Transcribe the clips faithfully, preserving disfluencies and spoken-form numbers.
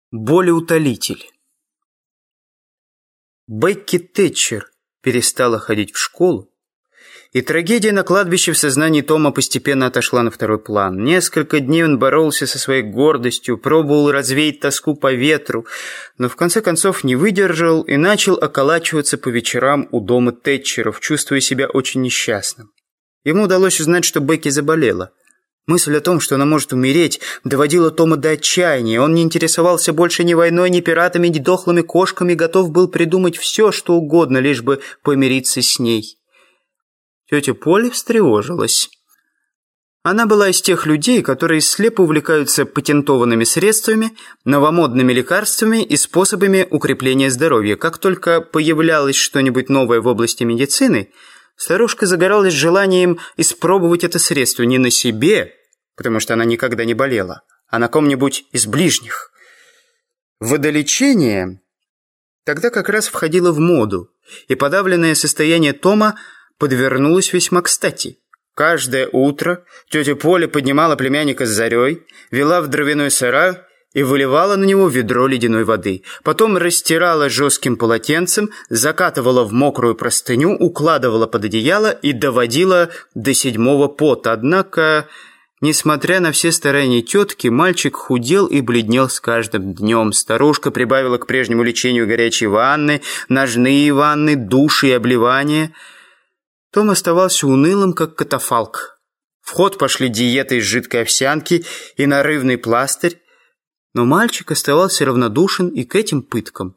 Болеутолитель. Бекки Тэтчер перестала ходить в школу, и трагедия на кладбище в сознании Тома постепенно отошла на второй план. Несколько дней он боролся со своей гордостью, пробовал развеять тоску по ветру, но в конце концов не выдержал и начал околачиваться по вечерам у дома Тэтчеров, чувствуя себя очень несчастным. Ему удалось узнать, что Бекки заболела. Мысль о том, что она может умереть, доводила Тома до отчаяния. Он не интересовался больше ни войной, ни пиратами, ни дохлыми кошками, готов был придумать все, что угодно, лишь бы помириться с ней. Тетя Полли встревожилась. Она была из тех людей, которые слепо увлекаются патентованными средствами, новомодными лекарствами и способами укрепления здоровья. Как только появлялось что-нибудь новое в области медицины, старушка загоралась желанием испробовать это средство не на себе, потому что она никогда не болела, а на ком-нибудь из ближних. Водолечение тогда как раз входило в моду, и подавленное состояние Тома подвернулось весьма кстати. Каждое утро тетя Поля поднимала племянника с зарей, вела в дровяной сарай и выливала на него ведро ледяной воды. Потом растирала жестким полотенцем, закатывала в мокрую простыню, укладывала под одеяло и доводила до седьмого пота. Однако, несмотря на все старания тетки, мальчик худел и бледнел с каждым днем. Старушка прибавила к прежнему лечению горячей ванны, ножные ванны, души и обливания. Том оставался унылым, как катафалк. В ход пошли диеты из жидкой овсянки и нарывный пластырь, но мальчик оставался равнодушен и к этим пыткам.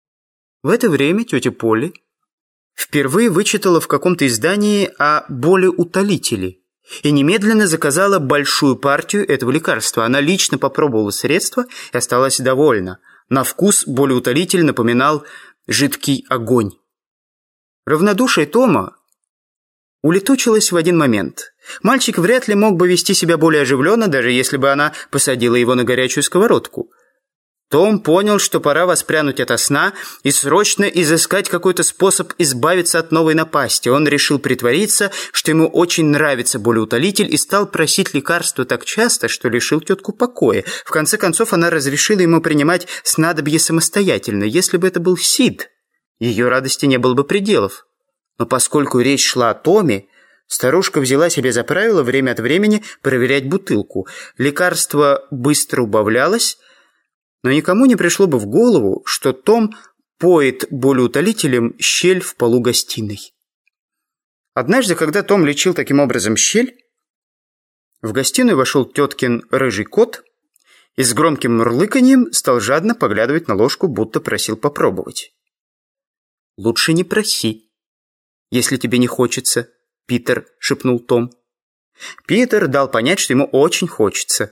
В это время тетя Полли впервые вычитала в каком-то издании о болеутолителе и немедленно заказала большую партию этого лекарства. Она лично попробовала средство и осталась довольна. На вкус болеутолитель напоминал жидкий огонь. Равнодушие Тома улетучилась в один момент. Мальчик вряд ли мог бы вести себя более оживленно, даже если бы она посадила его на горячую сковородку. Том понял, что пора воспрянуть ото сна и срочно изыскать какой-то способ избавиться от новой напасти. Он решил притвориться, что ему очень нравится болеутолитель, и стал просить лекарства так часто, что лишил тетку покоя. В конце концов, она разрешила ему принимать снадобье самостоятельно. Если бы это был Сид, ее радости не было бы пределов. Но поскольку речь шла о Томе, старушка взяла себе за правило время от времени проверять бутылку. Лекарство быстро убавлялось, но никому не пришло бы в голову, что Том поет болеутолителем щель в полу гостиной. Однажды, когда Том лечил таким образом щель, в гостиную вошел теткин рыжий кот и с громким мурлыканьем стал жадно поглядывать на ложку, будто просил попробовать. «Лучше не проси, если тебе не хочется, Питер», — шепнул Том. Питер дал понять, что ему очень хочется.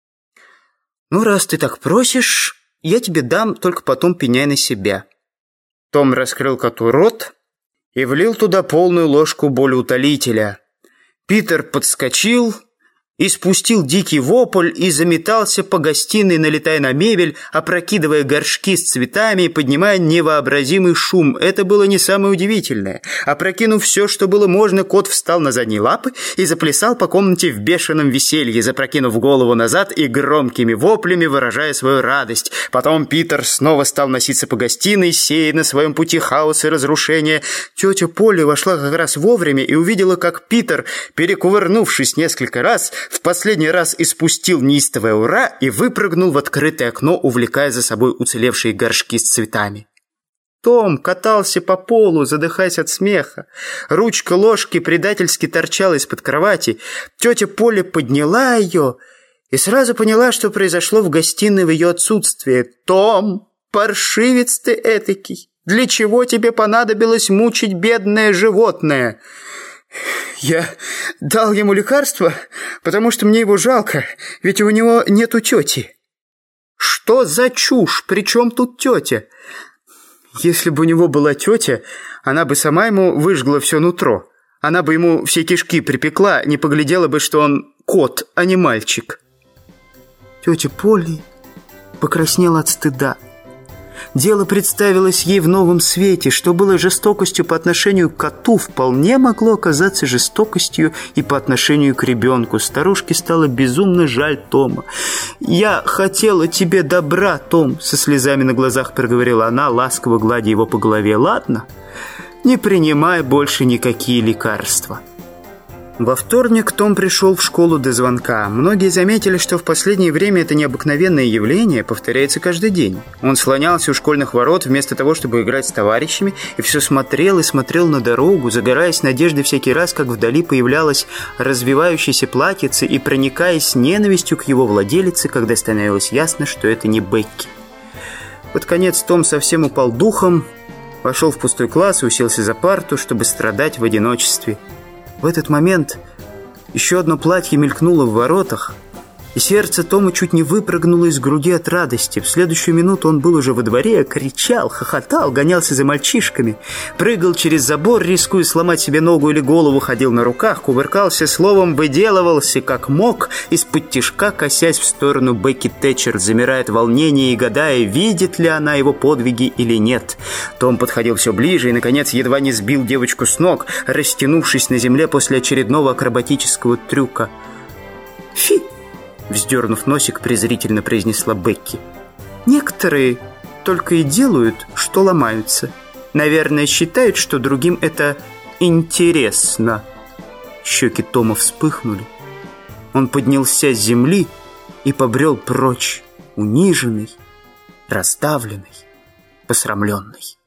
«Ну, раз ты так просишь, я тебе дам, только потом пеняй на себя». Том раскрыл коту рот и влил туда полную ложку болеутолителя. Питер подскочил и спустил дикий вопль и заметался по гостиной, налетая на мебель, опрокидывая горшки с цветами и поднимая невообразимый шум. Это было не самое удивительное. Опрокинув все, что было можно, кот встал на задние лапы и заплясал по комнате в бешеном веселье, запрокинув голову назад и громкими воплями выражая свою радость. Потом Питер снова стал носиться по гостиной, сея на своем пути хаос и разрушение. Тетя Полли вошла как раз вовремя и увидела, как Питер, перекувырнувшись несколько раз, в последний раз испустил неистовое «ура» и выпрыгнул в открытое окно, увлекая за собой уцелевшие горшки с цветами. Том катался по полу, задыхаясь от смеха. Ручка ложки предательски торчала из-под кровати. Тетя Поля подняла ее и сразу поняла, что произошло в гостиной в ее отсутствие. «Том, паршивец ты этакий! Для чего тебе понадобилось мучить бедное животное?» «Я дал ему лекарство, потому что мне его жалко, ведь у него нету тети». «Что за чушь? При чем тут тетя?» «Если бы у него была тетя, она бы сама ему выжгла все нутро. Она бы ему все кишки припекла, не поглядела бы, что он кот, а не мальчик». Тетя Полли покраснела от стыда. Дело представилось ей в новом свете. Что было жестокостью по отношению к коту, вполне могло оказаться жестокостью и по отношению к ребенку. Старушке стало безумно жаль Тома. «Я хотела тебе добра, Том», — со слезами на глазах проговорила она, ласково гладя его по голове. «Ладно, не принимай больше никакие лекарства». Во вторник Том пришел в школу до звонка. Многие заметили, что в последнее время это необыкновенное явление повторяется каждый день. Он слонялся у школьных ворот вместо того, чтобы играть с товарищами, и все смотрел и смотрел на дорогу, загораясь надеждой всякий раз, как вдали появлялась развивающаяся платьице, и проникаясь ненавистью к его владелице, когда становилось ясно, что это не Бекки. Под конец Том совсем упал духом, вошел в пустой класс и уселся за парту, чтобы страдать в одиночестве. В этот момент еще одно платье мелькнуло в воротах, и сердце Тома чуть не выпрыгнуло из груди от радости. В следующую минуту он был уже во дворе, кричал, хохотал, гонялся за мальчишками, прыгал через забор, рискуя сломать себе ногу или голову, ходил на руках, кувыркался, словом, выделывался как мог, из-под тишка косясь в сторону Бекки Тэтчер, замирая от волнения и гадая, видит ли она его подвиги или нет. Том подходил все ближе и, наконец, едва не сбил девочку с ног, растянувшись на земле после очередного акробатического трюка. «Фи!» — вздернув носик, презрительно произнесла Бекки. «Некоторые только и делают, что ломаются. Наверное, считают, что другим это интересно». Щеки Тома вспыхнули. Он поднялся с земли и побрел прочь, униженный, раздавленный, посрамленный.